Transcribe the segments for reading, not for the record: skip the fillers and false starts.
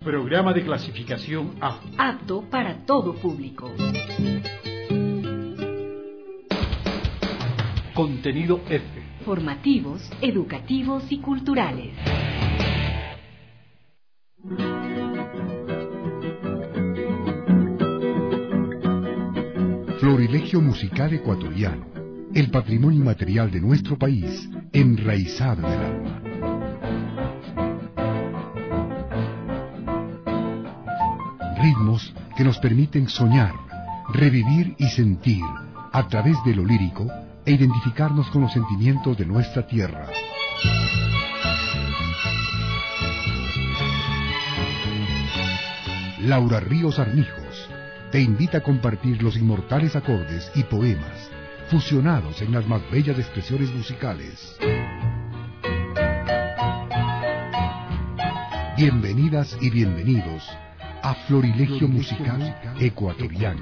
Programa de clasificación A. Apto para todo público. Contenido F. Formativos, educativos y culturales. Florilegio musical ecuatoriano, el patrimonio inmaterial de nuestro país, enraizado en el alma. Ritmos que nos permiten soñar, revivir y sentir, a través de lo lírico, e identificarnos con los sentimientos de nuestra tierra. Laura Ríos Armijos te invita a compartir los inmortales acordes y poemas fusionados en las más bellas expresiones musicales. Bienvenidas y bienvenidos a Florilegio Musical Ecuatoriano.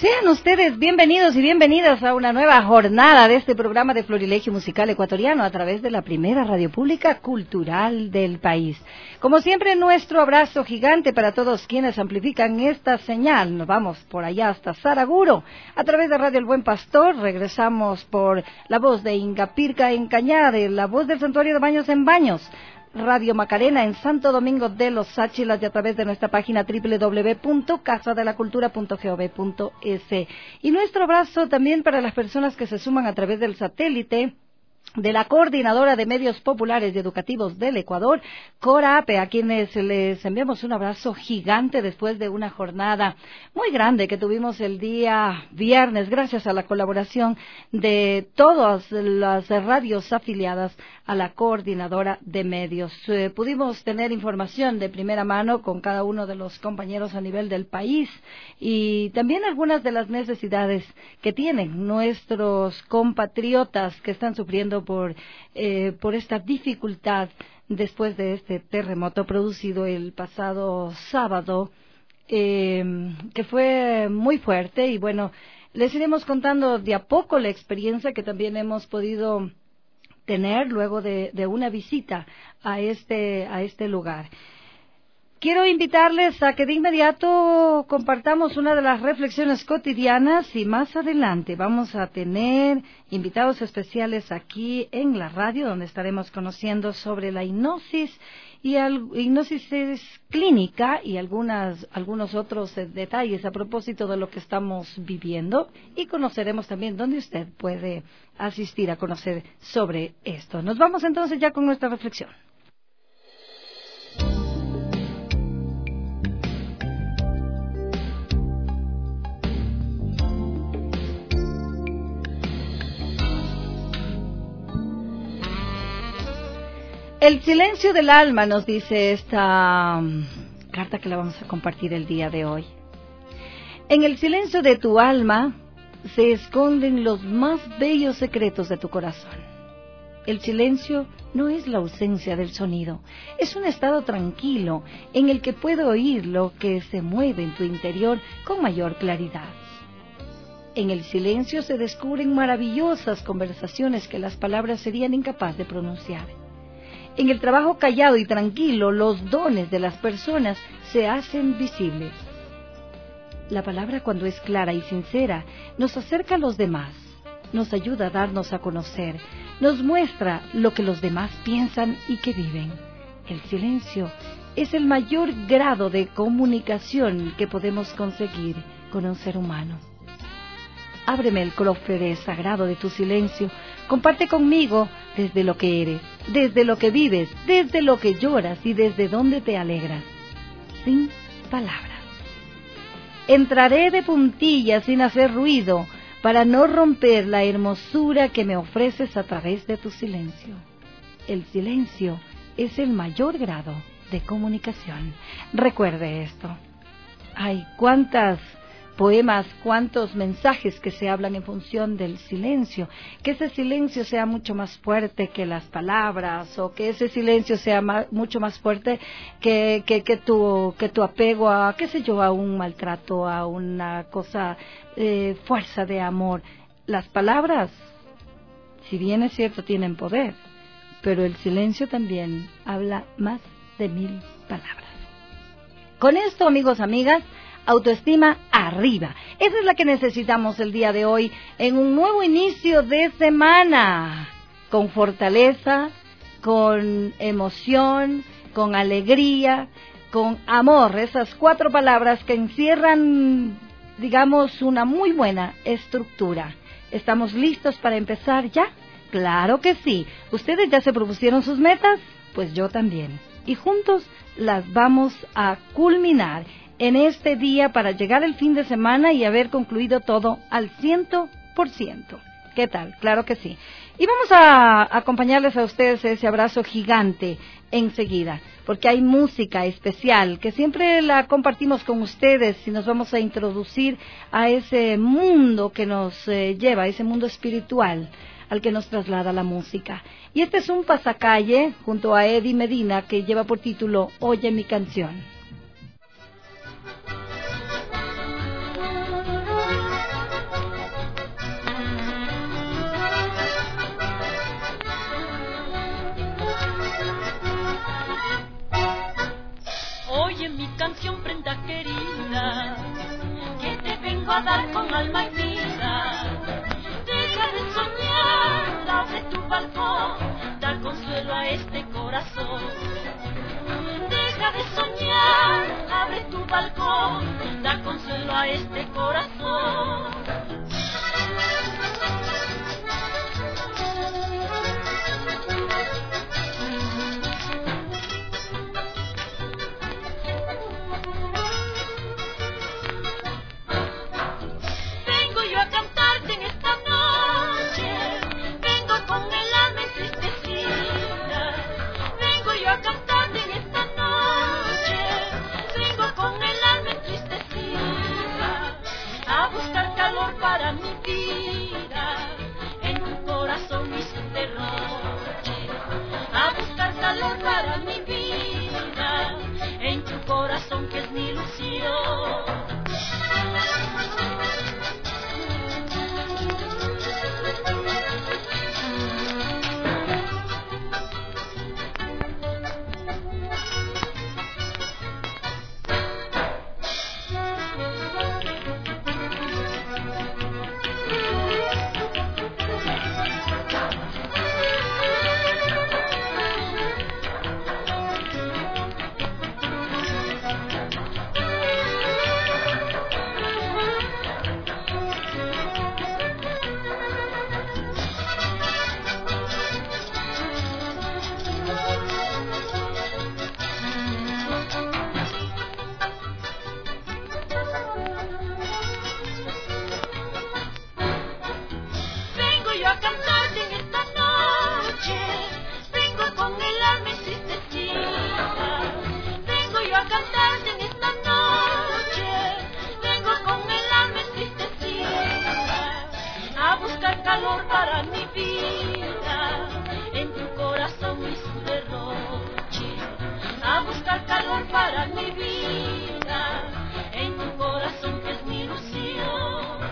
Sean ustedes bienvenidos y bienvenidas a una nueva jornada de este programa de Florilegio Musical Ecuatoriano a través de la primera radio pública cultural del país. Como siempre, nuestro abrazo gigante para todos quienes amplifican esta señal. Nos vamos por allá hasta Saraguro a través de Radio El Buen Pastor. Regresamos por la voz de Ingapirca en Cañade, la voz del Santuario de Baños en Baños. Radio Macarena en Santo Domingo de los Sáchilas y a través de nuestra página www.casadelacultura.gov.es. Y nuestro abrazo también para las personas que se suman a través del satélite de la Coordinadora de Medios Populares y Educativos del Ecuador, CORAPE, a quienes les enviamos un abrazo gigante después de una jornada muy grande que tuvimos el día viernes, gracias a la colaboración de todas las radios afiliadas a la Coordinadora de Medios. Pudimos tener información de primera mano con cada uno de los compañeros a nivel del país y también algunas de las necesidades que tienen nuestros compatriotas que están sufriendo por esta dificultad después de este terremoto producido el pasado sábado, que fue muy fuerte. Y bueno, les iremos contando de a poco la experiencia que también hemos podido tener luego de una visita a este lugar. Quiero invitarles a que de inmediato compartamos una de las reflexiones cotidianas y más adelante vamos a tener invitados especiales aquí en la radio donde estaremos conociendo sobre la hipnosis y hipnosis clínica y algunos otros detalles a propósito de lo que estamos viviendo y conoceremos también dónde usted puede asistir a conocer sobre esto. Nos vamos entonces ya con nuestra reflexión. El silencio del alma, nos dice esta carta que la vamos a compartir el día de hoy. En el silencio de tu alma se esconden los más bellos secretos de tu corazón. El silencio no es la ausencia del sonido, es un estado tranquilo en el que puedo oír lo que se mueve en tu interior con mayor claridad. En el silencio se descubren maravillosas conversaciones que las palabras serían incapaces de pronunciar. En el trabajo callado y tranquilo, los dones de las personas se hacen visibles. La palabra, cuando es clara y sincera, nos acerca a los demás, nos ayuda a darnos a conocer, nos muestra lo que los demás piensan y que viven. El silencio es el mayor grado de comunicación que podemos conseguir con un ser humano. Ábreme el cofre sagrado de tu silencio. Comparte conmigo desde lo que eres, desde lo que vives, desde lo que lloras y desde donde te alegras. Sin palabras. Entraré de puntillas sin hacer ruido para no romper la hermosura que me ofreces a través de tu silencio. El silencio es el mayor grado de comunicación. Recuerde esto. Ay, cuántas poemas, cuántos mensajes que se hablan en función del silencio, que ese silencio sea mucho más fuerte que las palabras, o que ese silencio sea mucho más fuerte que tu apego a, qué sé yo, a un maltrato, a una cosa, fuerza de amor. Las palabras, si bien es cierto, tienen poder, pero el silencio también habla más de 1000 palabras. Con esto, amigos, amigas, autoestima arriba. Esa es la que necesitamos el día de hoy en un nuevo inicio de semana, con fortaleza, con emoción, con alegría, con amor. Esas 4 palabras que encierran, digamos, una muy buena estructura. ¿Estamos listos para empezar ya? Claro que sí. ¿Ustedes ya se propusieron sus metas? Pues yo también. Y juntos las vamos a culminar en este día para llegar el fin de semana y haber concluido todo al 100%. ¿Qué tal? Claro que sí. Y vamos a acompañarles a ustedes ese abrazo gigante enseguida, porque hay música especial que siempre la compartimos con ustedes y nos vamos a introducir a ese mundo que nos lleva, a ese mundo espiritual al que nos traslada la música. Y este es un pasacalle junto a Eddie Medina que lleva por título Oye mi canción. canción, prenda querida, que te vengo a dar con alma y vida. Deja de soñar, abre tu balcón, da consuelo a este corazón. Deja de soñar, abre tu balcón, da consuelo a este corazón. Vengo yo a cantarte en esta noche, vengo con el alma entristecida. Vengo yo a cantarte en esta noche, vengo con el alma entristecida, a buscar calor para mi vida, en un corazón hice un derroche, a buscar calor para mi vida, en tu corazón que es mi ilusión. Vengo yo a cantarte en esta noche, vengo con el alma entristecida. Vengo yo a cantarte en esta noche, vengo con el alma entristecida, a buscar calor para mi vida, en tu corazón hice un derroche, a buscar calor para mi vida, en tu corazón que es mi ilusión.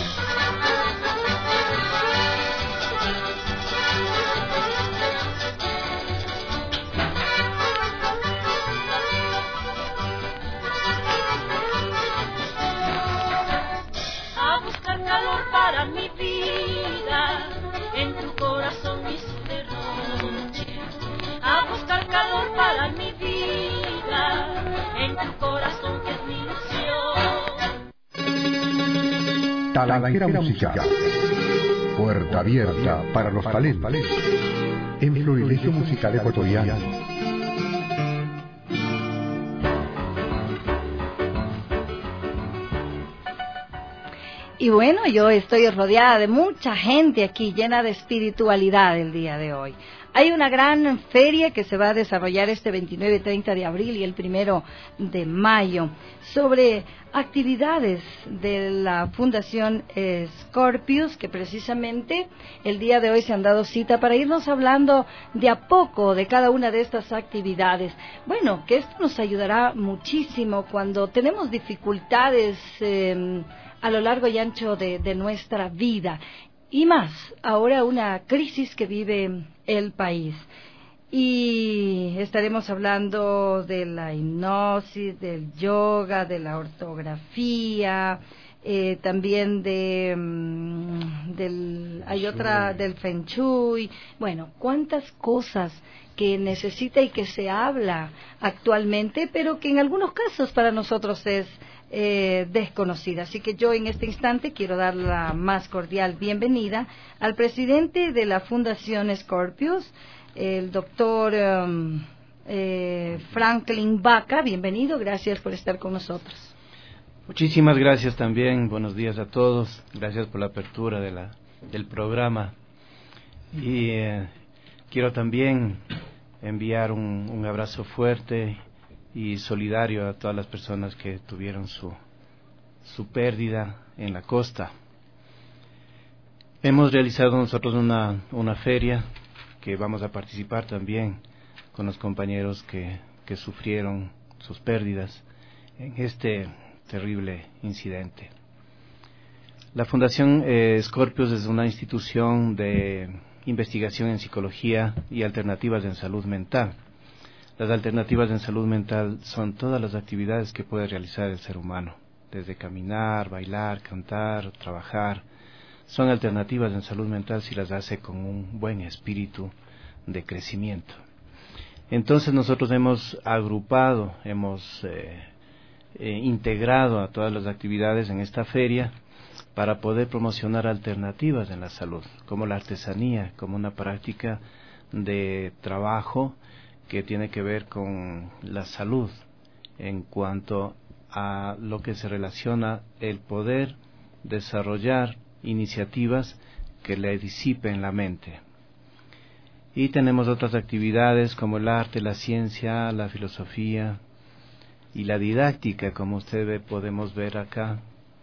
A buscar calor para mi vida, en tu corazón hice un derroche, a buscar calor para mi vida, en tu corazón que es mi ilusión. Talanquera musical. Puerta abierta para los talentos. En Florilegio Musical Ecuatoriano. Y bueno, yo estoy rodeada de mucha gente aquí, llena de espiritualidad el día de hoy. Hay una gran feria que se va a desarrollar este 29 y 30 de abril y el 1 de mayo sobre actividades de la Fundación Scorpius, que precisamente el día de hoy se han dado cita para irnos hablando de a poco de cada una de estas actividades. Bueno, que esto nos ayudará muchísimo cuando tenemos dificultades a lo largo y ancho de nuestra vida. Y más, ahora una crisis que vive el país. Y estaremos hablando de la hipnosis, del yoga, de la ortografía, también del Feng Shui. Bueno, cuántas cosas que necesita y que se habla actualmente, pero que en algunos casos para nosotros es desconocida. Así que yo en este instante quiero dar la más cordial bienvenida al presidente de la Fundación Scorpius, el doctor Franklin Baca. Bienvenido, gracias por estar con nosotros. Muchísimas gracias también, buenos días a todos, gracias por la apertura del programa. Y quiero también enviar un abrazo fuerte y solidario a todas las personas que tuvieron su pérdida en la costa. Hemos realizado nosotros una feria que vamos a participar también con los compañeros que sufrieron sus pérdidas en este terrible incidente. La Fundación Scorpius es una institución de investigación en psicología y alternativas en salud mental. Las alternativas en salud mental son todas las actividades que puede realizar el ser humano, desde caminar, bailar, cantar, trabajar. Son alternativas en salud mental si las hace con un buen espíritu de crecimiento. Entonces nosotros hemos agrupado, hemos integrado a todas las actividades en esta feria para poder promocionar alternativas en la salud, como la artesanía, como una práctica de trabajo que tiene que ver con la salud en cuanto a lo que se relaciona el poder desarrollar iniciativas que le disipen la mente. Y tenemos otras actividades como el arte, la ciencia, la filosofía y la didáctica, como ustedes podemos ver acá,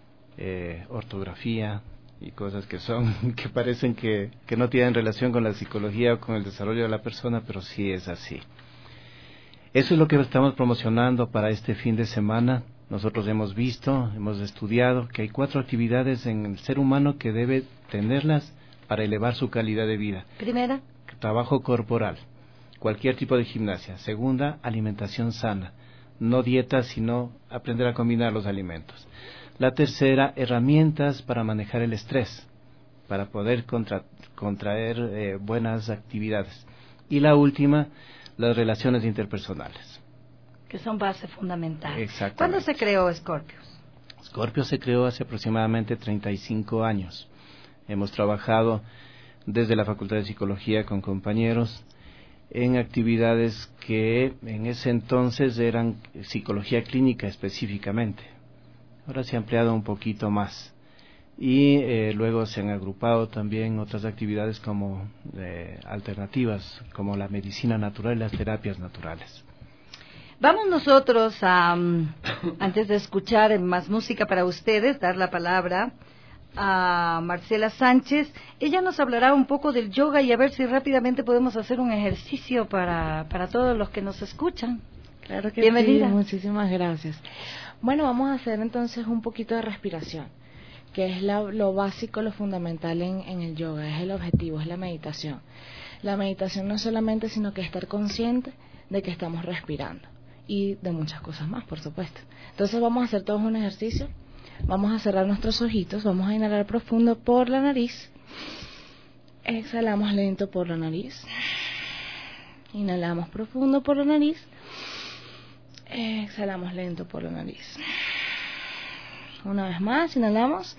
ortografía y cosas que parecen que no tienen relación con la psicología o con el desarrollo de la persona, pero sí es así. Eso es lo que estamos promocionando para este fin de semana. Nosotros hemos visto, hemos estudiado que hay 4 actividades en el ser humano que debe tenerlas para elevar su calidad de vida. Primera, Trabajo corporal, cualquier tipo de gimnasia. Segunda, alimentación sana, no dieta, sino aprender a combinar los alimentos. La tercera, herramientas para manejar el estrés, para poder contraer buenas actividades. Y la última, las relaciones interpersonales. que son base fundamental. Exactamente. ¿Cuándo se creó Scorpios? Scorpio se creó hace aproximadamente 35 años. Hemos trabajado desde la Facultad de Psicología con compañeros en actividades que en ese entonces eran psicología clínica específicamente. Ahora se ha ampliado un poquito más. Y luego se han agrupado también otras actividades como alternativas, como la medicina natural y las terapias naturales. Vamos nosotros a, antes de escuchar más música para ustedes, dar la palabra a Marcela Sánchez. Ella nos hablará un poco del yoga y a ver si rápidamente podemos hacer un ejercicio para todos los que nos escuchan. Claro que Bienvenida. sí, muchísimas gracias. Bueno, vamos a hacer entonces un poquito de respiración, que es lo básico, lo fundamental en el yoga, es el objetivo, es la meditación. La meditación no es solamente sino que estar consciente de que estamos respirando y de muchas cosas más, por supuesto. Entonces vamos a hacer todos un ejercicio. Vamos a cerrar nuestros ojitos, vamos a inhalar profundo por la nariz, exhalamos lento por la nariz, inhalamos profundo por la nariz, exhalamos lento por la nariz. Una vez más, inhalamos,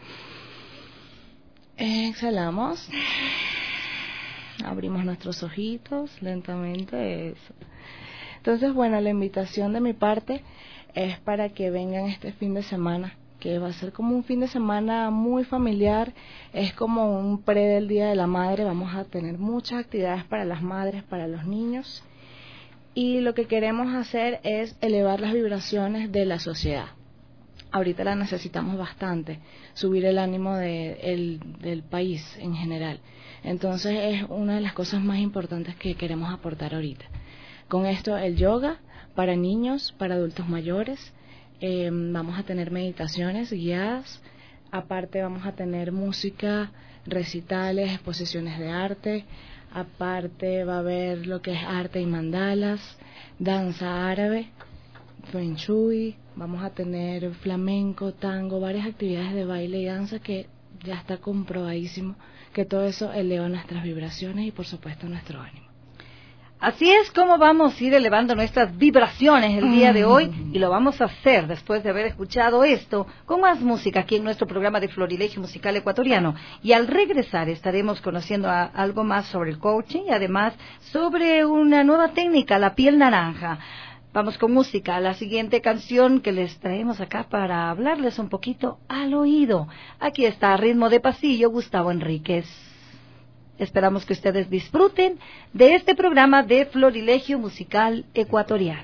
exhalamos, abrimos nuestros ojitos lentamente, eso. Entonces, bueno, la invitación de mi parte es para que vengan este fin de semana, que va a ser como un fin de semana muy familiar, es como un pre del Día de la Madre. Vamos a tener muchas actividades para las madres, para los niños, y lo que queremos hacer es elevar las vibraciones de la sociedad. Ahorita la necesitamos bastante, subir el ánimo del país en general. Entonces es una de las cosas más importantes que queremos aportar ahorita. Con esto el yoga para niños, para adultos mayores. Vamos a tener meditaciones guiadas, aparte vamos a tener música, recitales, exposiciones de arte, aparte va a haber lo que es arte y mandalas, danza árabe, feng shui, vamos a tener flamenco, tango, varias actividades de baile y danza que ya está comprobadísimo que todo eso eleva nuestras vibraciones y por supuesto nuestro ánimo. Así es como vamos a ir elevando nuestras vibraciones el día de hoy, y lo vamos a hacer después de haber escuchado esto con más música aquí en nuestro programa de Florilegio Musical Ecuatoriano. Y al regresar estaremos conociendo algo más sobre el coaching y además sobre una nueva técnica, la piel naranja. Vamos con música, la siguiente canción que les traemos acá para hablarles un poquito al oído. Aquí está, a ritmo de pasillo, Gustavo Enríquez. Esperamos que ustedes disfruten de este programa de Florilegio Musical Ecuatoriano.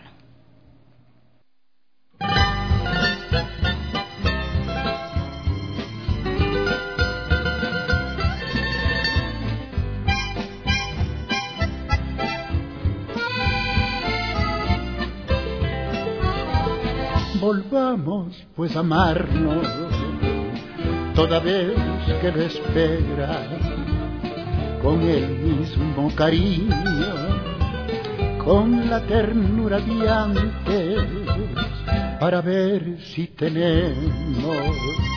Volvamos pues a amarnos toda vez que lo espera, con el mismo cariño con la ternura de antes, para ver si tenemos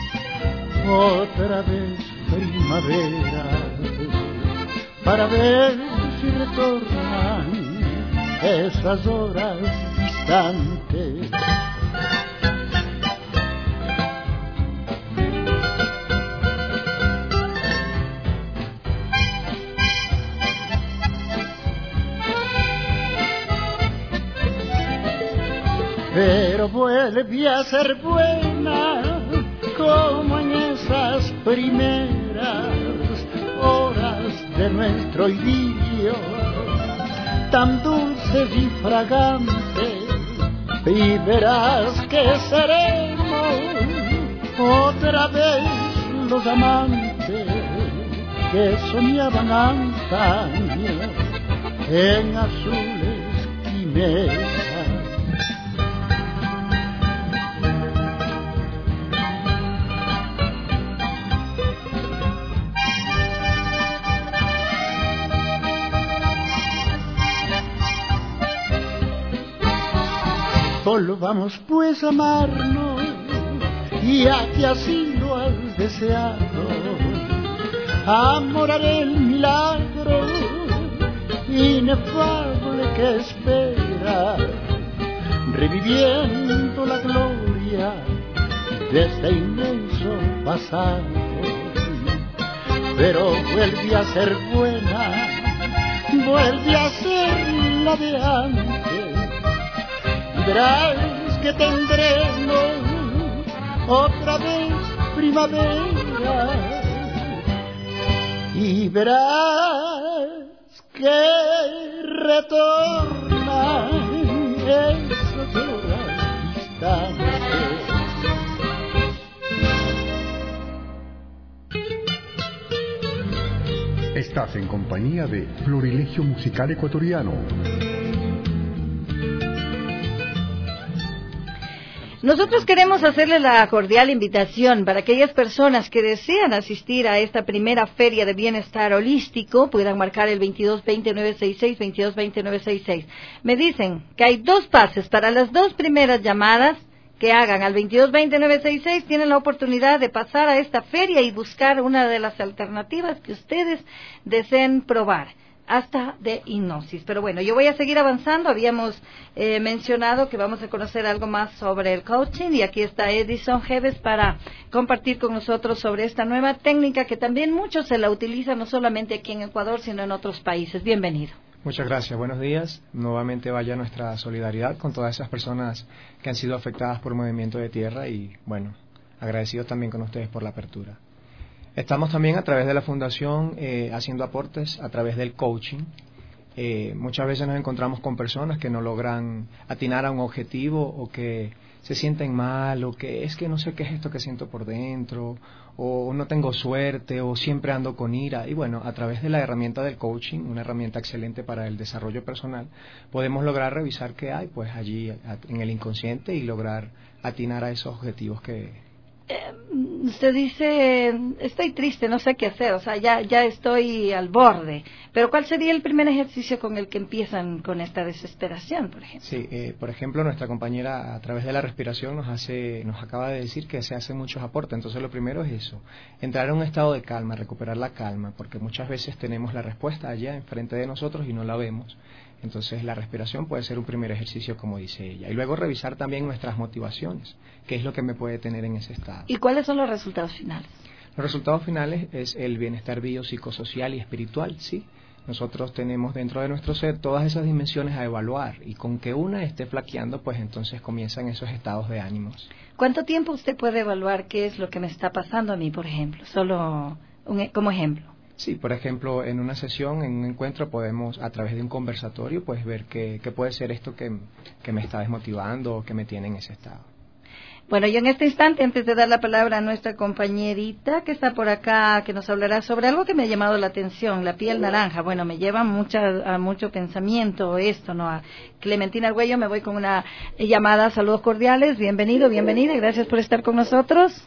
otra vez primavera, para ver si retornan esas horas distantes. Pero vuelve a ser buena como en esas primeras horas de nuestro idilio, tan dulces y fragantes, y verás que seremos otra vez los amantes que soñaban antaño en azules quimeras. Volvamos pues a amarnos, ya que así lo has deseado. Amor haré el milagro inefable que espera, reviviendo la gloria de este inmenso pasado. Pero vuelve a ser buena, vuelve a ser la de antes. Verás que tendremos otra vez primavera, y verás que retornan esas horas distantes. Estás en compañía de Florilegio Musical Ecuatoriano. Nosotros queremos hacerle la cordial invitación para aquellas personas que desean asistir a esta primera feria de bienestar holístico, puedan marcar el 2220-966, 2220-966. Me dicen que hay 2 pases para las 2 primeras llamadas que hagan al 2220-966, tienen la oportunidad de pasar a esta feria y buscar una de las alternativas que ustedes deseen probar, hasta de hipnosis. Pero bueno, yo voy a seguir avanzando. Habíamos mencionado que vamos a conocer algo más sobre el coaching, y aquí está Edison Jeves para compartir con nosotros sobre esta nueva técnica que también muchos se la utilizan, no solamente aquí en Ecuador, sino en otros países. Bienvenido. Muchas gracias, buenos días. Nuevamente vaya nuestra solidaridad con todas esas personas que han sido afectadas por el movimiento de tierra, y bueno, agradecidos también con ustedes por la apertura. Estamos también a través de la fundación haciendo aportes a través del coaching. Muchas veces nos encontramos con personas que no logran atinar a un objetivo, o que se sienten mal, o que es que no sé qué es esto que siento por dentro, o no tengo suerte, o siempre ando con ira. Y bueno, a través de la herramienta del coaching, una herramienta excelente para el desarrollo personal, podemos lograr revisar qué hay pues allí en el inconsciente y lograr atinar a esos objetivos que... Usted dice, estoy triste, no sé qué hacer, o sea, ya estoy al borde. Pero ¿cuál sería el primer ejercicio con el que empiezan con esta desesperación, por ejemplo? Sí, por ejemplo, nuestra compañera a través de la respiración nos acaba de decir que se hacen muchos aportes. Entonces lo primero es eso, entrar en un estado de calma, recuperar la calma, porque muchas veces tenemos la respuesta allá enfrente de nosotros y no la vemos. Entonces la respiración puede ser un primer ejercicio, como dice ella. Y luego revisar también nuestras motivaciones, qué es lo que me puede tener en ese estado. ¿Y cuáles son los resultados finales? Los resultados finales es el bienestar biopsicosocial y espiritual, ¿sí? Nosotros tenemos dentro de nuestro ser todas esas dimensiones a evaluar, y con que una esté flaqueando, pues entonces comienzan esos estados de ánimos. ¿Cuánto tiempo usted puede evaluar qué es lo que me está pasando a mí, por ejemplo? Solo como ejemplo. Sí, por ejemplo, en una sesión, en un encuentro, podemos, a través de un conversatorio, pues ver qué puede ser esto que me está desmotivando o que me tiene en ese estado. Bueno, yo en este instante, antes de dar la palabra a nuestra compañerita que está por acá, que nos hablará sobre algo que me ha llamado la atención, la piel naranja. Bueno, me lleva a mucho pensamiento esto, ¿no? A Clementina Argüello, me voy con una llamada. Saludos cordiales, bienvenido, bienvenida, y gracias por estar con nosotros.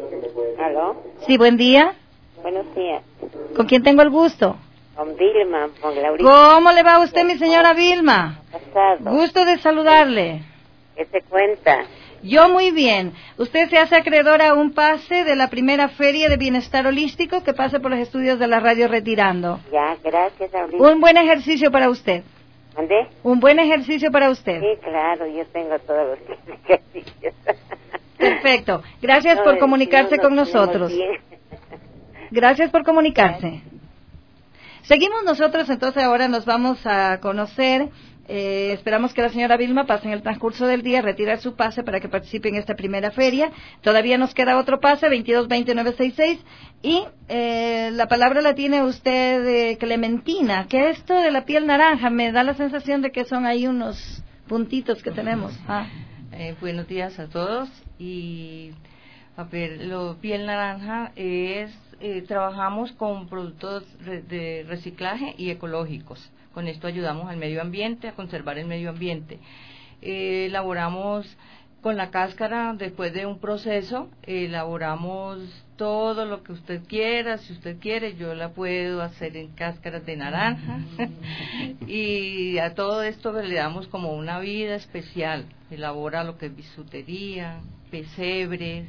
¿Aló? Sí, buen día. Buenos días. ¿Con quién tengo el gusto? Con Vilma, con Laurita. ¿Cómo le va a usted, mi señora Vilma? Rosado. Gusto de saludarle. ¿Qué se cuenta? Yo muy bien. Usted se hace acreedor a un pase de la primera feria de bienestar holístico que pasa por los estudios de la radio Retirando. Ya, gracias, Aurita. Un buen ejercicio para usted. ¿Mandé? Un buen ejercicio para usted. Sí, claro, yo tengo todos los ejercicios. Perfecto. Gracias por comunicarse con nosotros. Gracias por comunicarse. Seguimos nosotros, entonces ahora nos vamos a conocer. Esperamos que la señora Vilma pase en el transcurso del día, retirar su pase para que participe en esta primera feria. Todavía nos queda otro pase, 22-20-966. Y la palabra la tiene usted, Clementina. ¿Qué es esto de la piel naranja? Me da la sensación de que son ahí unos puntitos que tenemos. Buenos días a todos. Y a ver, lo piel naranja es, trabajamos con productos de reciclaje y ecológicos. Con esto ayudamos al medio ambiente, a conservar el medio ambiente. Elaboramos con la cáscara, después de un proceso, elaboramos todo lo que usted quiera. Si usted quiere, yo la puedo hacer en cáscaras de naranja. Y a todo esto le damos como una vida especial. Elabora lo que es bisutería, pesebres,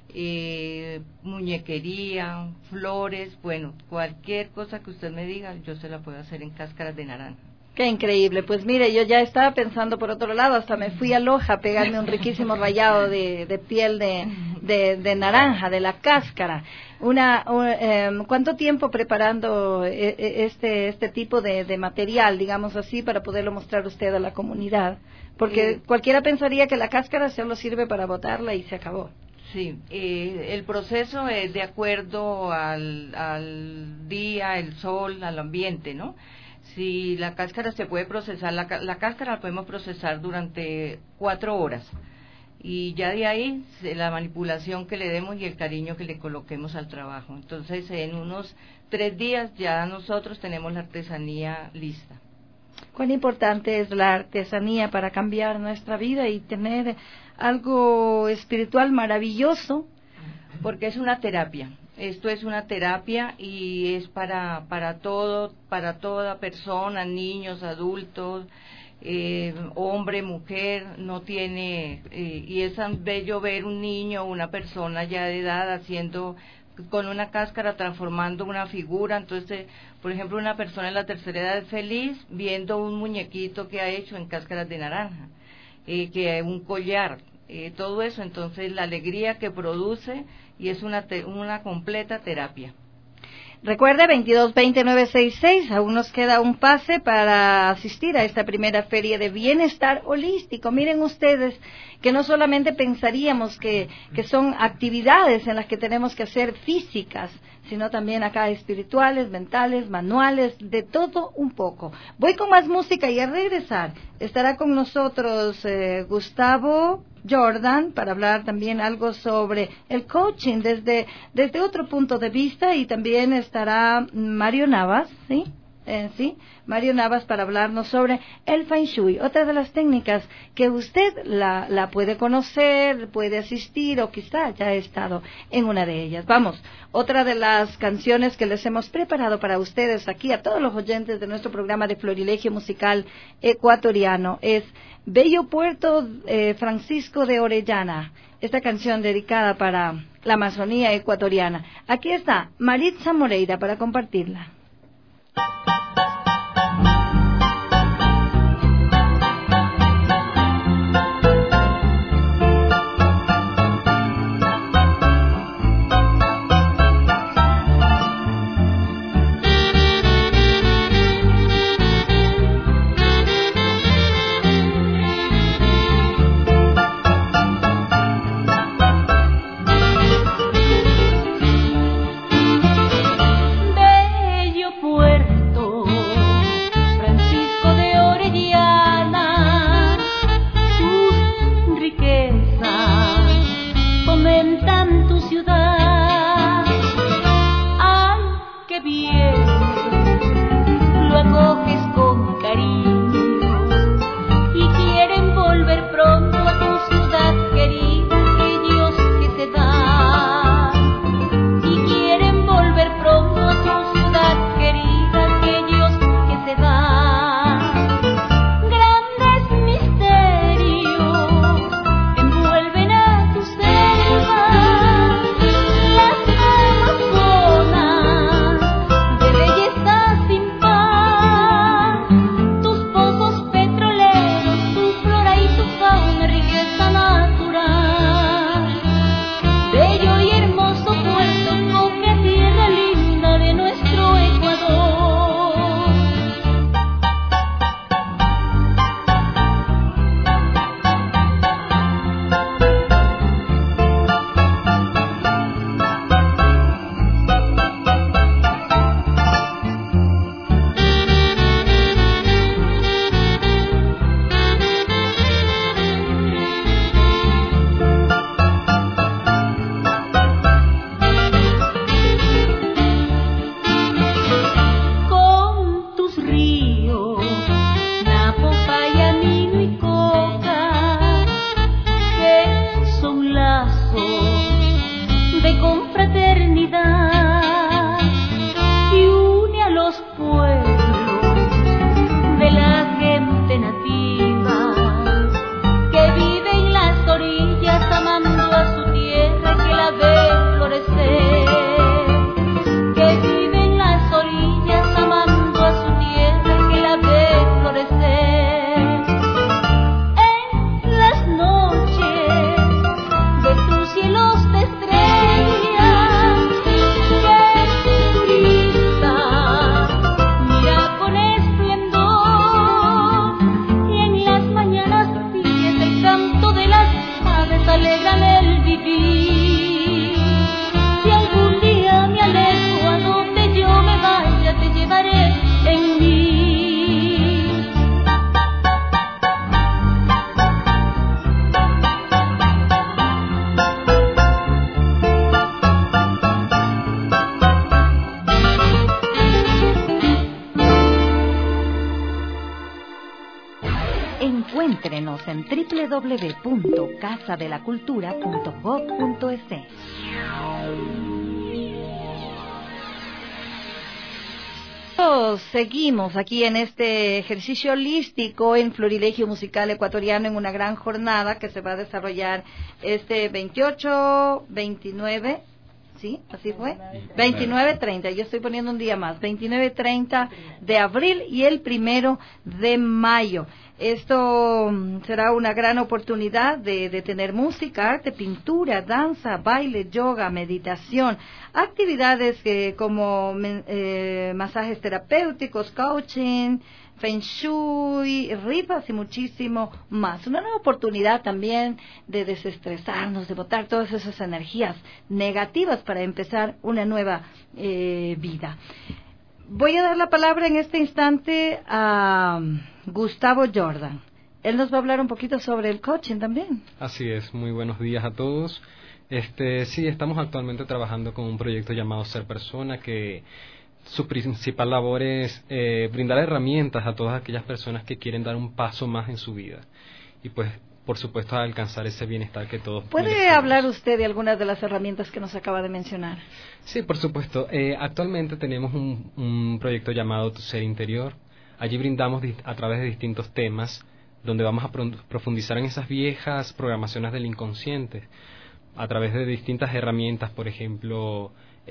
muñequería, flores, bueno, cualquier cosa que usted me diga, yo se la puedo hacer en cáscaras de naranja. Qué increíble. Pues mire, yo ya estaba pensando por otro lado, hasta me fui a Loja a pegarme un riquísimo rallado de piel de naranja, de la cáscara. ¿Cuánto tiempo preparando este tipo de material, digamos así, para poderlo mostrar usted a la comunidad? Porque cualquiera pensaría que la cáscara solo sirve para botarla y se acabó. Sí, el proceso es de acuerdo al día, el sol, al ambiente, ¿no? Si la cáscara se puede procesar, la cáscara la podemos procesar durante 4 horas. Y ya de ahí, la manipulación que le demos y el cariño que le coloquemos al trabajo. Entonces, en unos 3 días ya nosotros tenemos la artesanía lista. Cuán importante es la artesanía para cambiar nuestra vida y tener algo espiritual maravilloso. Porque es una terapia. Esto es una terapia y es para todo, para toda persona, niños, adultos, hombre, mujer, no tiene, y es tan bello ver un niño o una persona ya de edad haciendo con una cáscara, transformando una figura. Entonces, por ejemplo, una persona en la tercera edad es feliz viendo un muñequito que ha hecho en cáscaras de naranja, que un collar, todo eso. Entonces, la alegría que produce, y es una completa terapia. Recuerde, 22-20-966, aún nos queda un pase para asistir a esta primera feria de bienestar holístico. Miren ustedes que no solamente pensaríamos que son actividades en las que tenemos que hacer físicas, sino también acá espirituales, mentales, manuales, de todo un poco. Voy con más música y al regresar estará con nosotros Gustavo Jordan para hablar también algo sobre el coaching desde otro punto de vista, y también estará Mario Navas, ¿sí? Mario Navas para hablarnos sobre el Feng Shui, otra de las técnicas que usted la puede conocer, puede asistir o quizá ya ha estado en una de ellas. Vamos, otra de las canciones que les hemos preparado para ustedes aquí, a todos los oyentes de nuestro programa de Florilegio Musical Ecuatoriano, es Bello Puerto Francisco de Orellana, esta canción dedicada para la Amazonía ecuatoriana. Aquí está Maritza Moreira para compartirla. Bello Encuéntrenos en www.casadelacultura.gov.es. Seguimos aquí en este ejercicio holístico en Florilegio Musical Ecuatoriano en una gran jornada que se va a desarrollar este 28, 29, ¿sí? Así fue. 29, 30, yo estoy poniendo un día más, 29, 30 de abril y el 1 de mayo. Esto será una gran oportunidad de tener música, arte, pintura, danza, baile, yoga, meditación, actividades como masajes terapéuticos, coaching, feng shui, rifas y muchísimo más. Una nueva oportunidad también de desestresarnos, de botar todas esas energías negativas para empezar una nueva vida. Voy a dar la palabra en este instante a Gustavo Jordan. Él nos va a hablar un poquito sobre el coaching también. Así es, muy buenos días a todos. Sí, estamos actualmente trabajando con un proyecto llamado Ser Persona, que su principal labor es brindar herramientas a todas aquellas personas que quieren dar un paso más en su vida. Y pues, por supuesto, alcanzar ese bienestar que todos ¿Puede merecemos. hablar usted de algunas de las herramientas que nos acaba de mencionar? Sí, por supuesto. Actualmente tenemos un proyecto llamado Tu Ser Interior. Allí brindamos a través de distintos temas, donde vamos a profundizar en esas viejas programaciones del inconsciente, a través de distintas herramientas, por ejemplo,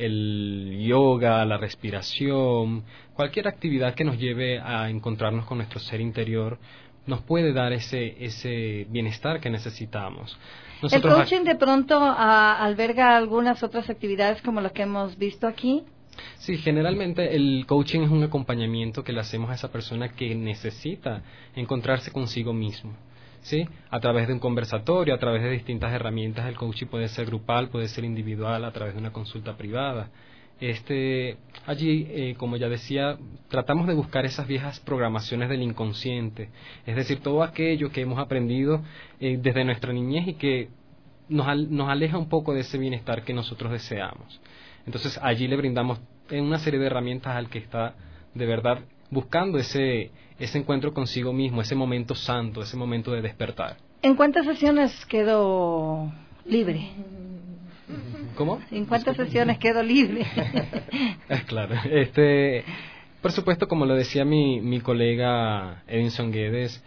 el yoga, la respiración, cualquier actividad que nos lleve a encontrarnos con nuestro ser interior, nos puede dar ese bienestar que necesitamos. ¿El coaching de pronto alberga algunas otras actividades como las que hemos visto aquí? Sí, generalmente el coaching es un acompañamiento que le hacemos a esa persona que necesita encontrarse consigo mismo, ¿sí? A través de un conversatorio, a través de distintas herramientas. El coaching puede ser grupal, puede ser individual, a través de una consulta privada. Allí, como ya decía, tratamos de buscar esas viejas programaciones del inconsciente, es decir, todo aquello que hemos aprendido desde nuestra niñez y que nos aleja un poco de ese bienestar que nosotros deseamos. Entonces allí le brindamos una serie de herramientas al que está de verdad buscando ese encuentro consigo mismo, ese momento santo, ese momento de despertar. ¿En cuántas sesiones quedó libre? ¿Cómo? ¿En cuántas sesiones quedó libre? Claro. Por supuesto, como lo decía mi colega Edinson Guedes,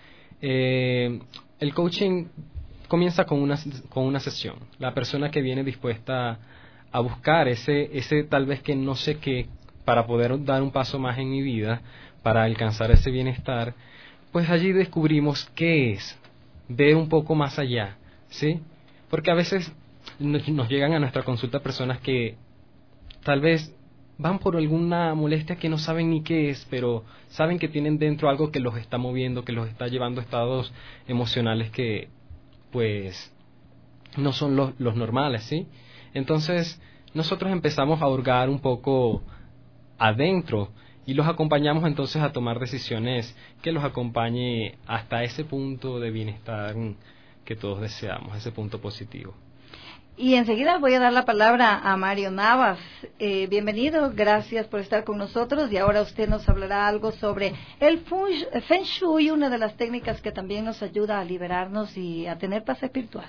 el coaching comienza con una sesión. La persona que viene dispuesta a buscar ese tal vez que no sé qué, para poder dar un paso más en mi vida, para alcanzar ese bienestar, pues allí descubrimos qué es, ver un poco más allá, ¿sí? Porque a veces nos llegan a nuestra consulta personas que tal vez van por alguna molestia que no saben ni qué es, pero saben que tienen dentro algo que los está moviendo, que los está llevando a estados emocionales que pues no son los normales, ¿sí? Entonces nosotros empezamos a hurgar un poco adentro y los acompañamos entonces a tomar decisiones que los acompañe hasta ese punto de bienestar que todos deseamos, ese punto positivo. Y enseguida voy a dar la palabra a Mario Navas. Bienvenido, gracias por estar con nosotros. Y ahora usted nos hablará algo sobre el Feng Shui, una de las técnicas que también nos ayuda a liberarnos y a tener paz espiritual.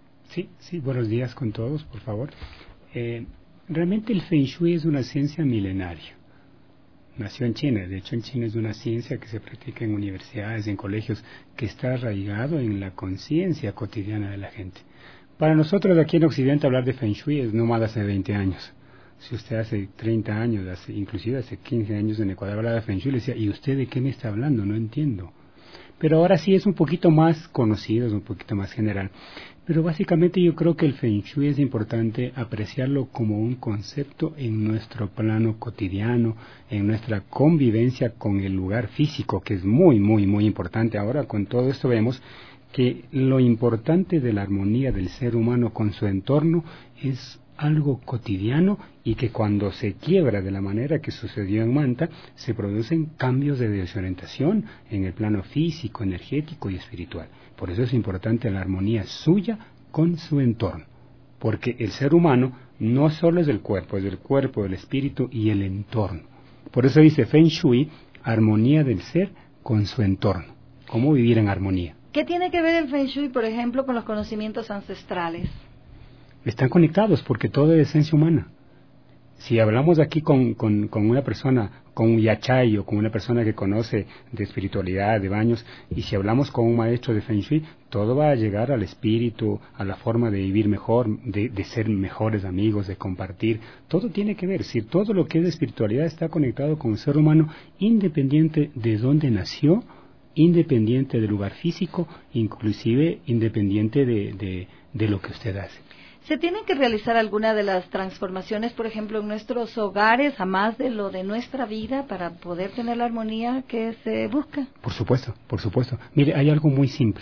Sí, buenos días con todos, por favor. Realmente el Feng Shui es una ciencia milenaria. Nació en China, de hecho en China es una ciencia que se practica en universidades, en colegios, que está arraigado en la conciencia cotidiana de la gente. Para nosotros aquí en Occidente hablar de Feng Shui es no más de hace 20 años. Si usted hace 30 años, inclusive hace 15 años en Ecuador hablaba de Feng Shui, le decía, ¿y usted de qué me está hablando? No entiendo. Pero ahora sí es un poquito más conocido, es un poquito más general. Pero básicamente yo creo que el Feng Shui es importante apreciarlo como un concepto en nuestro plano cotidiano, en nuestra convivencia con el lugar físico, que es muy, muy, muy importante. Ahora con todo esto vemos que lo importante de la armonía del ser humano con su entorno es algo cotidiano y que cuando se quiebra de la manera que sucedió en Manta, se producen cambios de desorientación en el plano físico, energético y espiritual. Por eso es importante la armonía suya con su entorno, porque el ser humano no solo es del cuerpo, el espíritu y el entorno. Por eso dice Feng Shui, armonía del ser con su entorno. cómo vivir en armonía. ¿Qué tiene que ver el Feng Shui, por ejemplo, con los conocimientos ancestrales? Están conectados porque todo es esencia humana. Si hablamos aquí con una persona, con un yachay o con una persona que conoce de espiritualidad, de baños, y si hablamos con un maestro de Feng Shui, todo va a llegar al espíritu, a la forma de vivir mejor, de ser mejores amigos, de compartir. Todo tiene que ver, si todo lo que es de espiritualidad está conectado con el ser humano, independiente de dónde nació, independiente del lugar físico, inclusive independiente de lo que usted hace. ¿Se tienen que realizar alguna de las transformaciones, por ejemplo, en nuestros hogares, a más de lo de nuestra vida, para poder tener la armonía que se busca? Por supuesto, por supuesto. Mire, hay algo muy simple,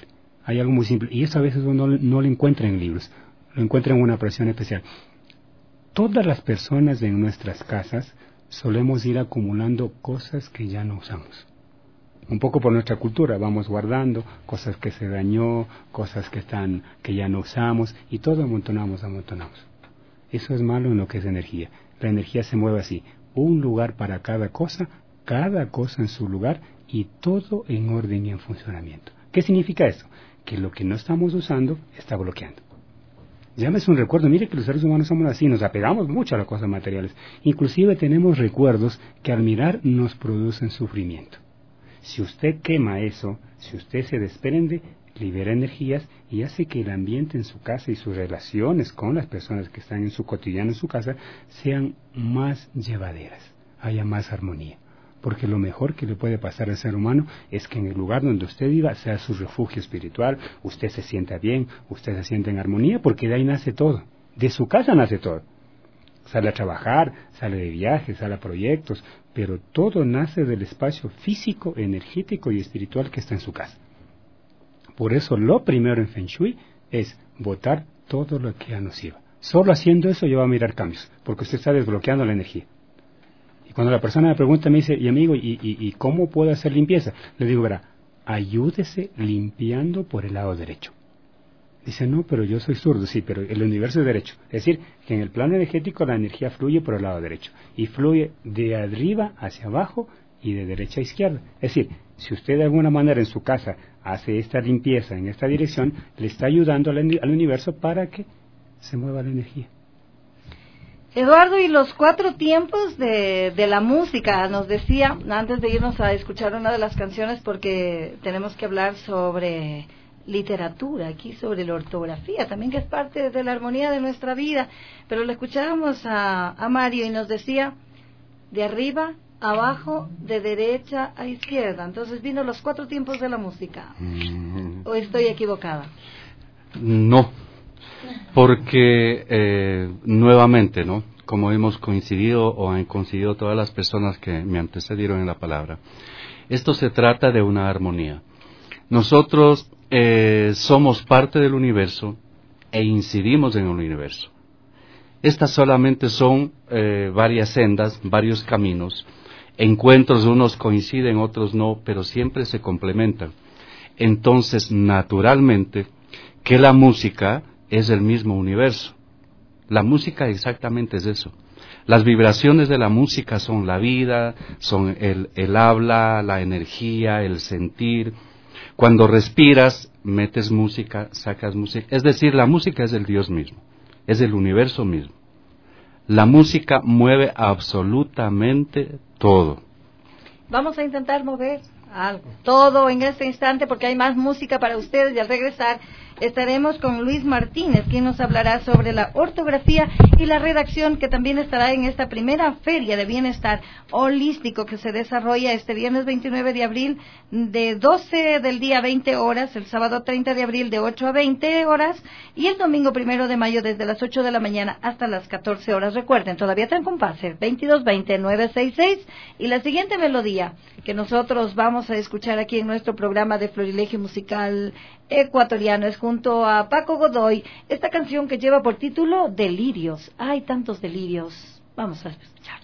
y eso a veces uno no lo encuentra en libros, lo encuentra en una presión especial. Todas las personas en nuestras casas solemos ir acumulando cosas que ya no usamos. Un poco por nuestra cultura, vamos guardando cosas que se dañó, cosas que ya no usamos, y todo amontonamos. Eso es malo en lo que es energía. La energía se mueve así, un lugar para cada cosa en su lugar, y todo en orden y en funcionamiento. ¿Qué significa eso? Que lo que no estamos usando está bloqueando. Llámese un recuerdo. Mire que los seres humanos somos así, nos apegamos mucho a las cosas materiales. Inclusive tenemos recuerdos que al mirar nos producen sufrimiento. Si usted quema eso, si usted se desprende, libera energías y hace que el ambiente en su casa y sus relaciones con las personas que están en su cotidiano, en su casa, sean más llevaderas, haya más armonía. Porque lo mejor que le puede pasar al ser humano es que en el lugar donde usted viva sea su refugio espiritual, usted se sienta bien, usted se sienta en armonía, porque de ahí nace todo, de su casa nace todo. Sale a trabajar, sale de viaje, sale a proyectos, pero todo nace del espacio físico, energético y espiritual que está en su casa. Por eso lo primero en Feng Shui es botar todo lo que ya no sirva. Solo haciendo eso ya va a mirar cambios, porque usted está desbloqueando la energía. Y cuando la persona me pregunta, me dice, y amigo, ¿y cómo puedo hacer limpieza? Le digo, verá, ayúdese limpiando por el lado derecho. Dice, no, pero yo soy zurdo. Sí, pero el universo es derecho. Es decir, que en el plano energético la energía fluye por el lado derecho. Y fluye de arriba hacia abajo y de derecha a izquierda. Es decir, si usted de alguna manera en su casa hace esta limpieza en esta dirección, le está ayudando al universo para que se mueva la energía. Eduardo, y los 4 tiempos de la música, nos decía, antes de irnos a escuchar una de las canciones, porque tenemos que hablar sobre literatura aquí, sobre la ortografía también, que es parte de la armonía de nuestra vida, pero le escuchábamos a Mario y nos decía de arriba abajo, de derecha a izquierda. Entonces vino los 4 tiempos de la música. ¿O estoy equivocada? No, porque nuevamente, ¿no? Como hemos coincidido o han coincidido todas las personas que me antecedieron en la palabra, esto se trata de una armonía. Nosotros somos parte del universo e incidimos en el universo. Estas solamente son varias sendas, varios caminos, encuentros, unos coinciden, otros no, pero siempre se complementan. Entonces, naturalmente, que la música es el mismo universo. La música exactamente es eso. Las vibraciones de la música son la vida, son el habla, la energía, el sentir. Cuando respiras, metes música, sacas música. Es decir, la música es el Dios mismo, es el universo mismo. La música mueve absolutamente todo. Vamos a intentar mover algo, todo en este instante, porque hay más música para ustedes, y al regresar estaremos con Luis Martínez, quien nos hablará sobre la ortografía y la redacción, que también estará en esta primera feria de bienestar holístico que se desarrolla este viernes 29 de abril de 12 del día a 20 horas, el sábado 30 de abril de 8 a 20 horas y el domingo 1 de mayo desde las 8 de la mañana hasta las 14 horas. Recuerden, todavía está en compase, 2220-966, y la siguiente melodía que nosotros vamos a escuchar aquí en nuestro programa de Florilegio Musical Ecuatoriano es junto a Paco Godoy, esta canción que lleva por título Delirios. Hay tantos delirios. Vamos a escuchar.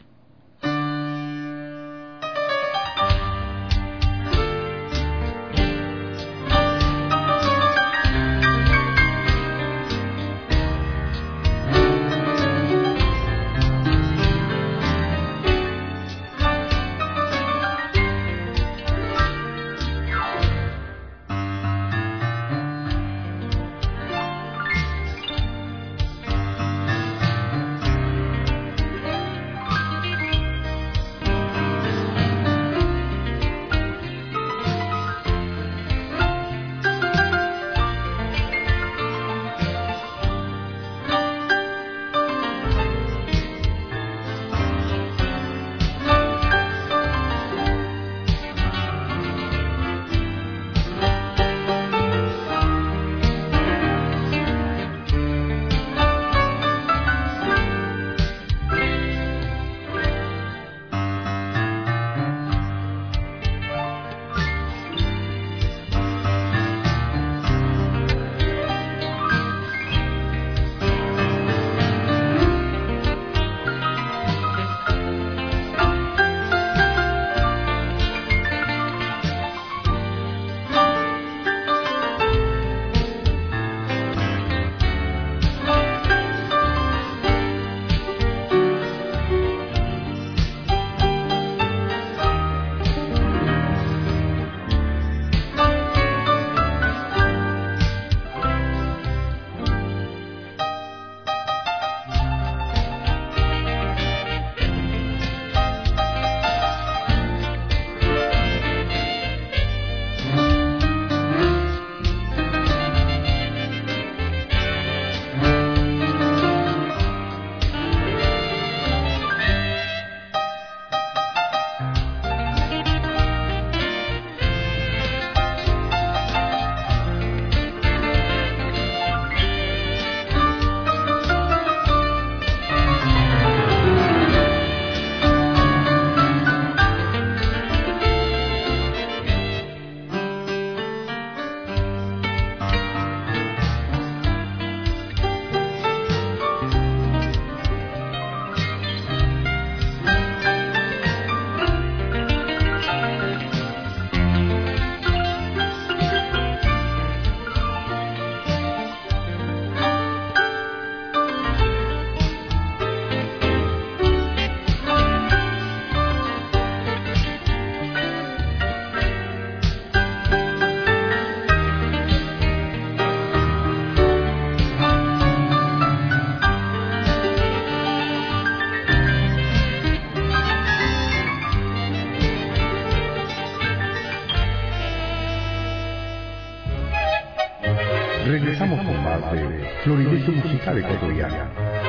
Regresamos con más de Florilegio Musical Ecuatoriano.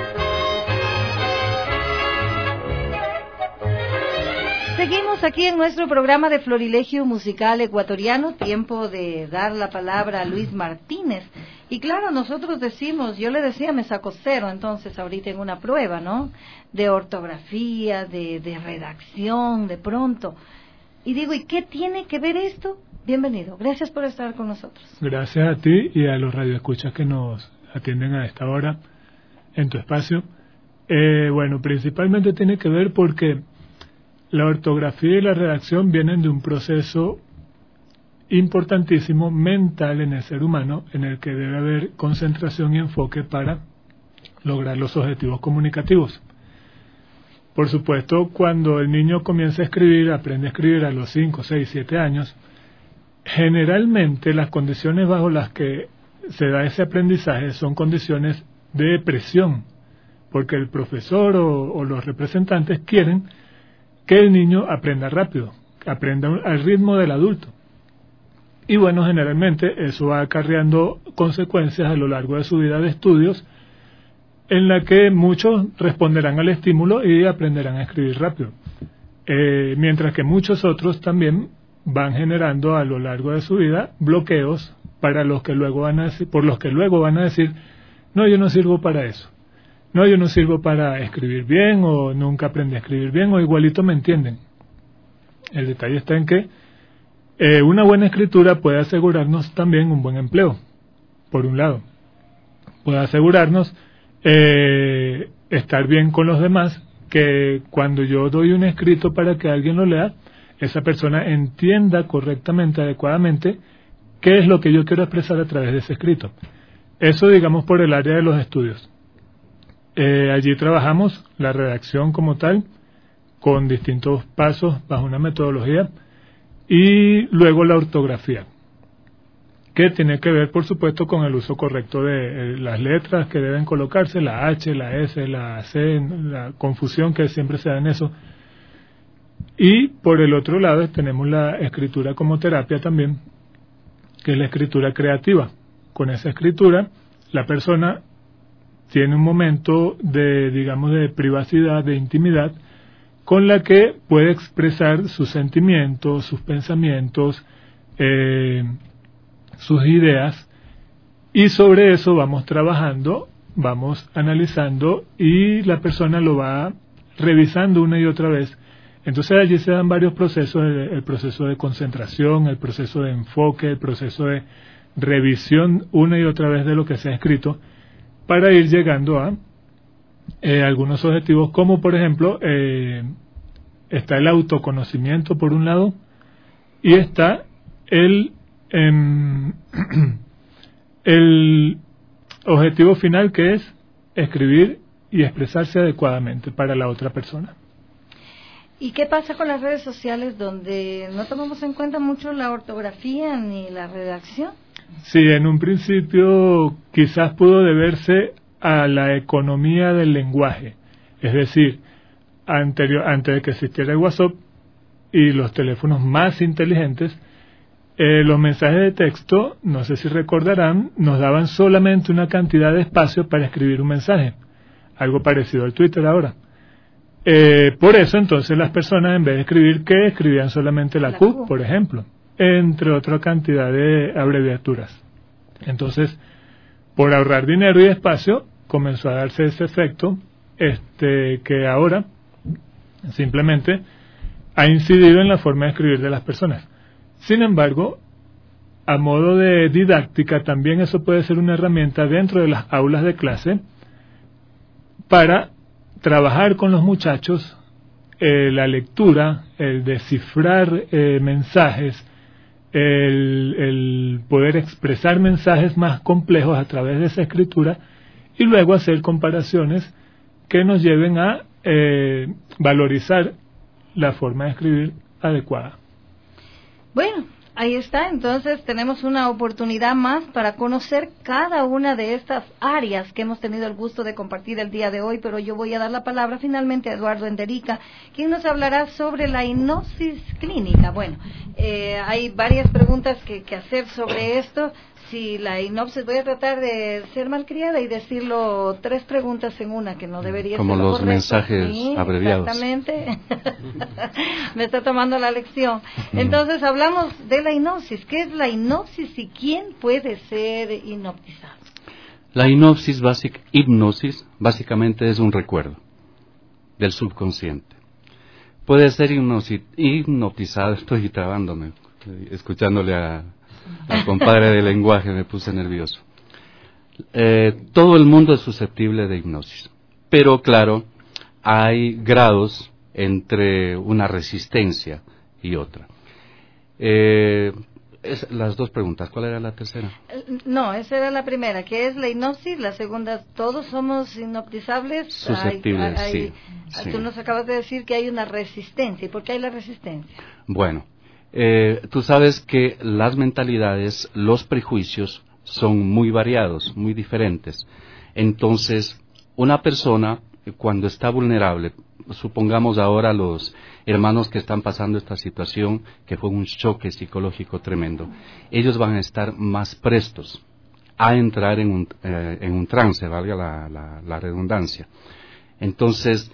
Seguimos aquí en nuestro programa de Florilegio Musical Ecuatoriano, tiempo de dar la palabra a Luis Martínez. Y claro, nosotros decimos, yo le decía, me saco 0, entonces ahorita en una prueba, ¿no? De ortografía, de redacción, de pronto. Y digo, ¿y qué tiene que ver esto? Bienvenido, gracias por estar con nosotros. Gracias a ti y a los radioescuchas que nos atienden a esta hora en tu espacio. Bueno, principalmente tiene que ver porque la ortografía y la redacción vienen de un proceso importantísimo mental en el ser humano, en el que debe haber concentración y enfoque para lograr los objetivos comunicativos. Por supuesto, cuando el niño comienza a escribir, aprende a escribir a los 5, 6, 7 años, generalmente las condiciones bajo las que se da ese aprendizaje son condiciones de presión, porque el profesor o los representantes quieren que el niño aprenda rápido, aprenda al ritmo del adulto. Y bueno, generalmente eso va acarreando consecuencias a lo largo de su vida de estudios, en la que muchos responderán al estímulo y aprenderán a escribir rápido, mientras que muchos otros también van generando a lo largo de su vida bloqueos para los que luego van a decir, por los que luego van a decir, no, yo no sirvo para eso, no, yo no sirvo para escribir bien, o nunca aprendí a escribir bien, o igualito me entienden. El detalle está en que una buena escritura puede asegurarnos también un buen empleo, por un lado, puede asegurarnos estar bien con los demás, que cuando yo doy un escrito para que alguien lo lea, esa persona entienda correctamente, adecuadamente, qué es lo que yo quiero expresar a través de ese escrito. Eso, digamos, por el área de los estudios. Allí trabajamos la redacción como tal, con distintos pasos, bajo una metodología, y luego la ortografía, que tiene que ver, por supuesto, con el uso correcto de las letras que deben colocarse, la H, la S, la C, la confusión que siempre se da en eso. Y por el otro lado tenemos la escritura como terapia también, que es la escritura creativa. Con esa escritura, la persona tiene un momento de, digamos, de privacidad, de intimidad, con la que puede expresar sus sentimientos, sus pensamientos, sus ideas, y sobre eso vamos trabajando, vamos analizando, y la persona lo va revisando una y otra vez. Entonces allí se dan varios procesos, el proceso de concentración, el proceso de enfoque, el proceso de revisión una y otra vez de lo que se ha escrito, para ir llegando a algunos objetivos, como por ejemplo está el autoconocimiento por un lado, y está el objetivo final, que es escribir y expresarse adecuadamente para la otra persona. ¿Y qué pasa con las redes sociales, donde no tomamos en cuenta mucho la ortografía ni la redacción? Sí, en un principio quizás pudo deberse a la economía del lenguaje, es decir, antes de que existiera el WhatsApp y los teléfonos más inteligentes, los mensajes de texto, no sé si recordarán, nos daban solamente una cantidad de espacio para escribir un mensaje, algo parecido al Twitter ahora. Por eso entonces las personas, en vez de escribir ¿qué?, escribían solamente la Q, por ejemplo, entre otra cantidad de abreviaturas. Entonces, por ahorrar dinero y espacio, comenzó a darse ese efecto, que ahora simplemente ha incidido en la forma de escribir de las personas. Sin embargo, a modo de didáctica, también eso puede ser una herramienta dentro de las aulas de clase para trabajar con los muchachos la lectura, el descifrar mensajes, el poder expresar mensajes más complejos a través de esa escritura, y luego hacer comparaciones que nos lleven a valorizar la forma de escribir adecuada. Bueno, Ahí está, entonces tenemos una oportunidad más para conocer cada una de estas áreas que hemos tenido el gusto de compartir el día de hoy, pero yo voy a dar la palabra finalmente a Eduardo Enderica, quien nos hablará sobre la hipnosis clínica. Bueno, hay varias preguntas que hacer sobre esto. Si la hipnosis, voy a tratar de ser malcriada y decirlo 3 preguntas en una, que no debería como ser lo los correcto. mensajes Sí, abreviados. Exactamente. Me está tomando la lección. Entonces hablamos de la hipnosis. ¿Qué es la hipnosis y quién puede ser hipnotizado? La hipnosis básicamente es un recuerdo del subconsciente. Puede ser hipnotizado, estoy trabándome, escuchándole al compadre del lenguaje, me puse nervioso. Todo el mundo es susceptible de hipnosis, pero claro, hay grados entre una resistencia y otra. Las 2 preguntas, ¿cuál era la tercera? No, esa era la primera, ¿qué es la hipnosis? La segunda, ¿todos somos hipnotizables? Susceptibles, sí. Tú nos acabas de decir que hay una resistencia. ¿Y por qué hay la resistencia? Bueno, tú sabes que las mentalidades, los prejuicios son muy variados, muy diferentes. Entonces, una persona cuando está vulnerable, supongamos ahora los hermanos que están pasando esta situación, que fue un choque psicológico tremendo, ellos van a estar más prestos a entrar en un trance, valga la redundancia. Entonces,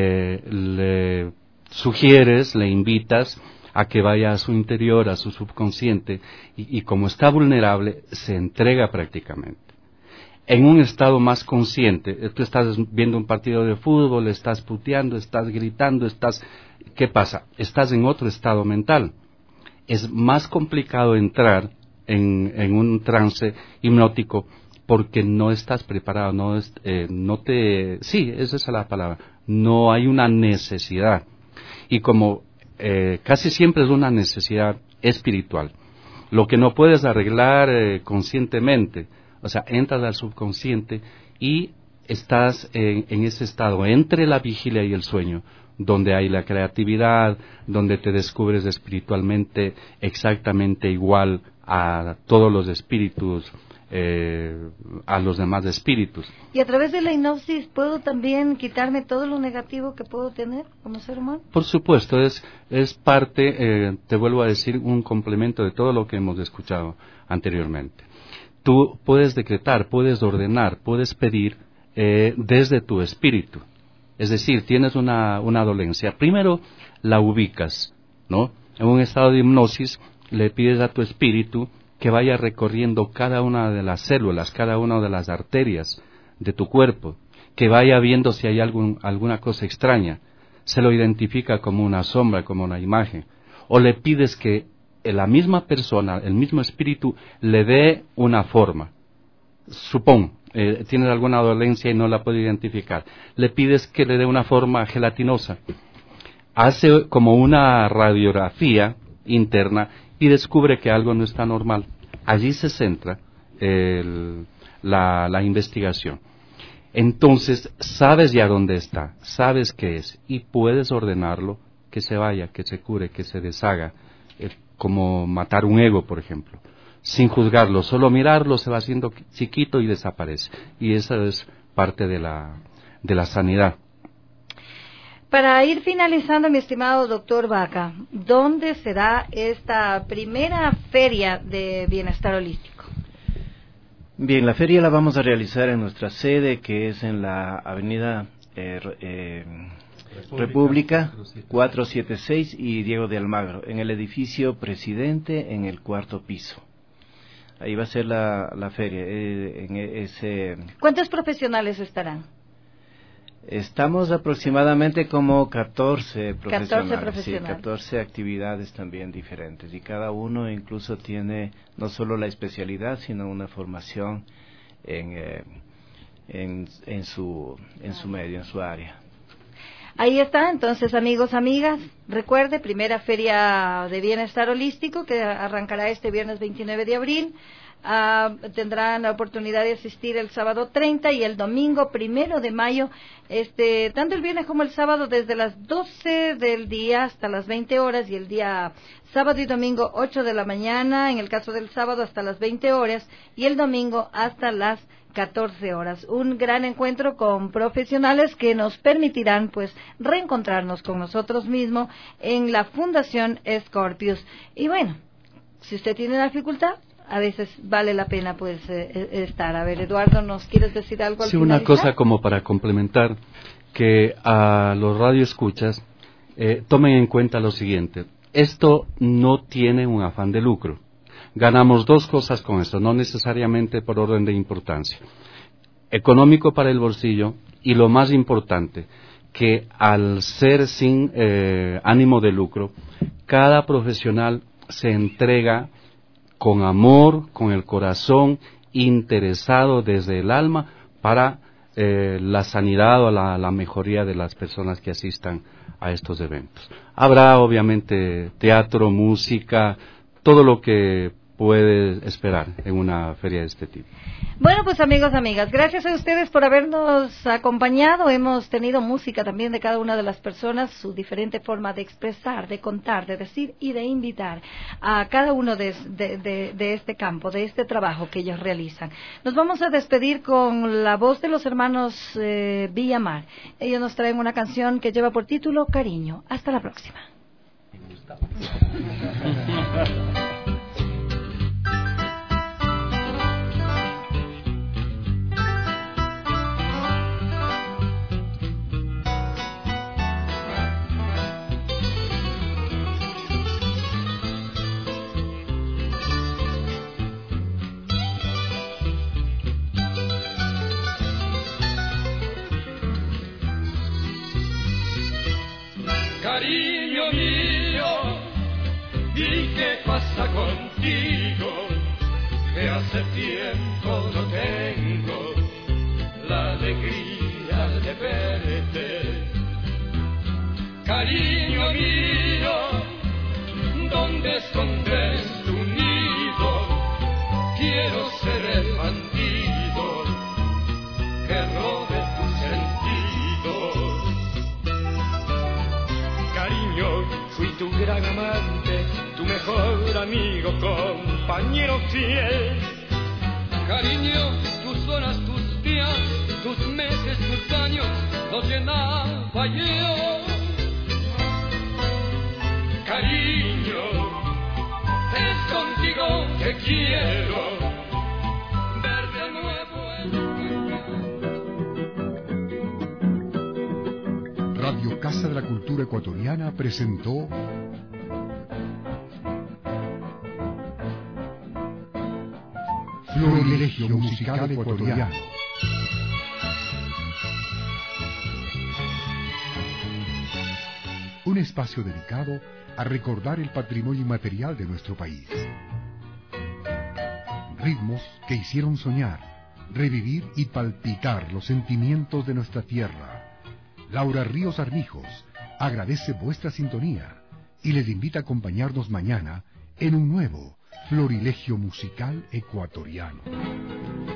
le sugieres, le invitas a que vaya a su interior, a su subconsciente, y como está vulnerable, se entrega prácticamente. En un estado más consciente, tú estás viendo un partido de fútbol, estás puteando, estás gritando, ¿qué pasa? Estás en otro estado mental. Es más complicado entrar en un trance hipnótico porque no estás preparado, sí, esa es la palabra, no hay una necesidad. Y como casi siempre es una necesidad espiritual, lo que no puedes arreglar conscientemente, o sea, entras al subconsciente y estás en ese estado entre la vigilia y el sueño, donde hay la creatividad, donde te descubres espiritualmente exactamente igual a todos los espíritus, a los demás espíritus. ¿Y a través de la hipnosis puedo también quitarme todo lo negativo que puedo tener como ser humano? Por supuesto, es parte, te vuelvo a decir, un complemento de todo lo que hemos escuchado anteriormente. Tú puedes decretar, puedes ordenar, puedes pedir desde tu espíritu. Es decir, tienes una dolencia. Primero la ubicas, ¿no? En un estado de hipnosis le pides a tu espíritu que vaya recorriendo cada una de las células, cada una de las arterias de tu cuerpo, que vaya viendo si hay alguna cosa extraña. Se lo identifica como una sombra, como una imagen. O le pides que la misma persona, el mismo espíritu, le dé una forma. Supón, tienes alguna dolencia y no la puede identificar. Le pides que le dé una forma gelatinosa. Hace como una radiografía interna y descubre que algo no está normal. Allí se centra la investigación. Entonces, sabes ya dónde está, sabes qué es, y puedes ordenarlo que se vaya, que se cure, que se deshaga, como matar un ego, por ejemplo. Sin juzgarlo, solo mirarlo se va haciendo chiquito y desaparece. Y esa es parte de la sanidad. Para ir finalizando, mi estimado doctor Vaca, ¿dónde será esta primera feria de bienestar holístico? Bien, la feria la vamos a realizar en nuestra sede, que es en la avenida República 476 y Diego de Almagro, en el edificio Presidente, en el 4º piso. Ahí va a ser la feria. ¿Cuántos profesionales estarán? Estamos aproximadamente como 14 profesionales. 14 profesionales. Sí, 14 actividades también diferentes. Y cada uno incluso tiene no solo la especialidad, sino una formación en su medio, en su área. Ahí está, entonces, amigos, amigas, recuerde, primera feria de bienestar holístico que arrancará este viernes 29 de abril. tendrán la oportunidad de asistir el sábado 30 y el domingo 1 de mayo, tanto el viernes como el sábado desde las 12 del día hasta las 20 horas y el día sábado y domingo 8 de la mañana, en el caso del sábado hasta las 20 horas y el domingo hasta las 14 horas. Un gran encuentro con profesionales que nos permitirán pues reencontrarnos con nosotros mismos en la Fundación Scorpius. Y bueno, si usted tiene la dificultad, a veces vale la pena pues estar. A ver, Eduardo, ¿nos quieres decir algo al Sí, finalizar? una cosa como para complementar, que a los radioescuchas tomen en cuenta lo siguiente. Esto no tiene un afán de lucro. Ganamos dos cosas con esto, no necesariamente por orden de importancia. Económico para el bolsillo y lo más importante, que al ser sin ánimo de lucro, cada profesional se entrega con amor, con el corazón, interesado desde el alma para la sanidad o la mejoría de las personas que asistan a estos eventos. Habrá obviamente teatro, música, todo lo que puede esperar en una feria de este tipo. Bueno, pues amigos, amigas, gracias a ustedes por habernos acompañado. Hemos tenido música también de cada una de las personas, su diferente forma de expresar, de contar, de decir y de invitar a cada uno de este campo, de este trabajo que ellos realizan. Nos vamos a despedir con la voz de los hermanos Villamar. Ellos nos traen una canción que lleva por título Cariño. Hasta la próxima. Cariño mío, ¿y qué pasa contigo? Que hace tiempo no tengo la alegría de verte. Cariño mío, ¿dónde escondes tu nido? Quiero ser el bandido que robe tus sentidos. Cariño, fui tu gran amante, tu mejor amigo, compañero fiel. Cariño, tus horas, tus días, tus meses, tus años, los llenaba yo. Cariño, es contigo que quiero ver de nuevo Radio Casa de la Cultura Ecuatoriana presentó Florilegio Musical Ecuatoriano. Un espacio dedicado a recordar el patrimonio inmaterial de nuestro país. Ritmos que hicieron soñar, revivir y palpitar los sentimientos de nuestra tierra. Laura Ríos Armijos agradece vuestra sintonía y les invita a acompañarnos mañana en un nuevo Florilegio Musical Ecuatoriano.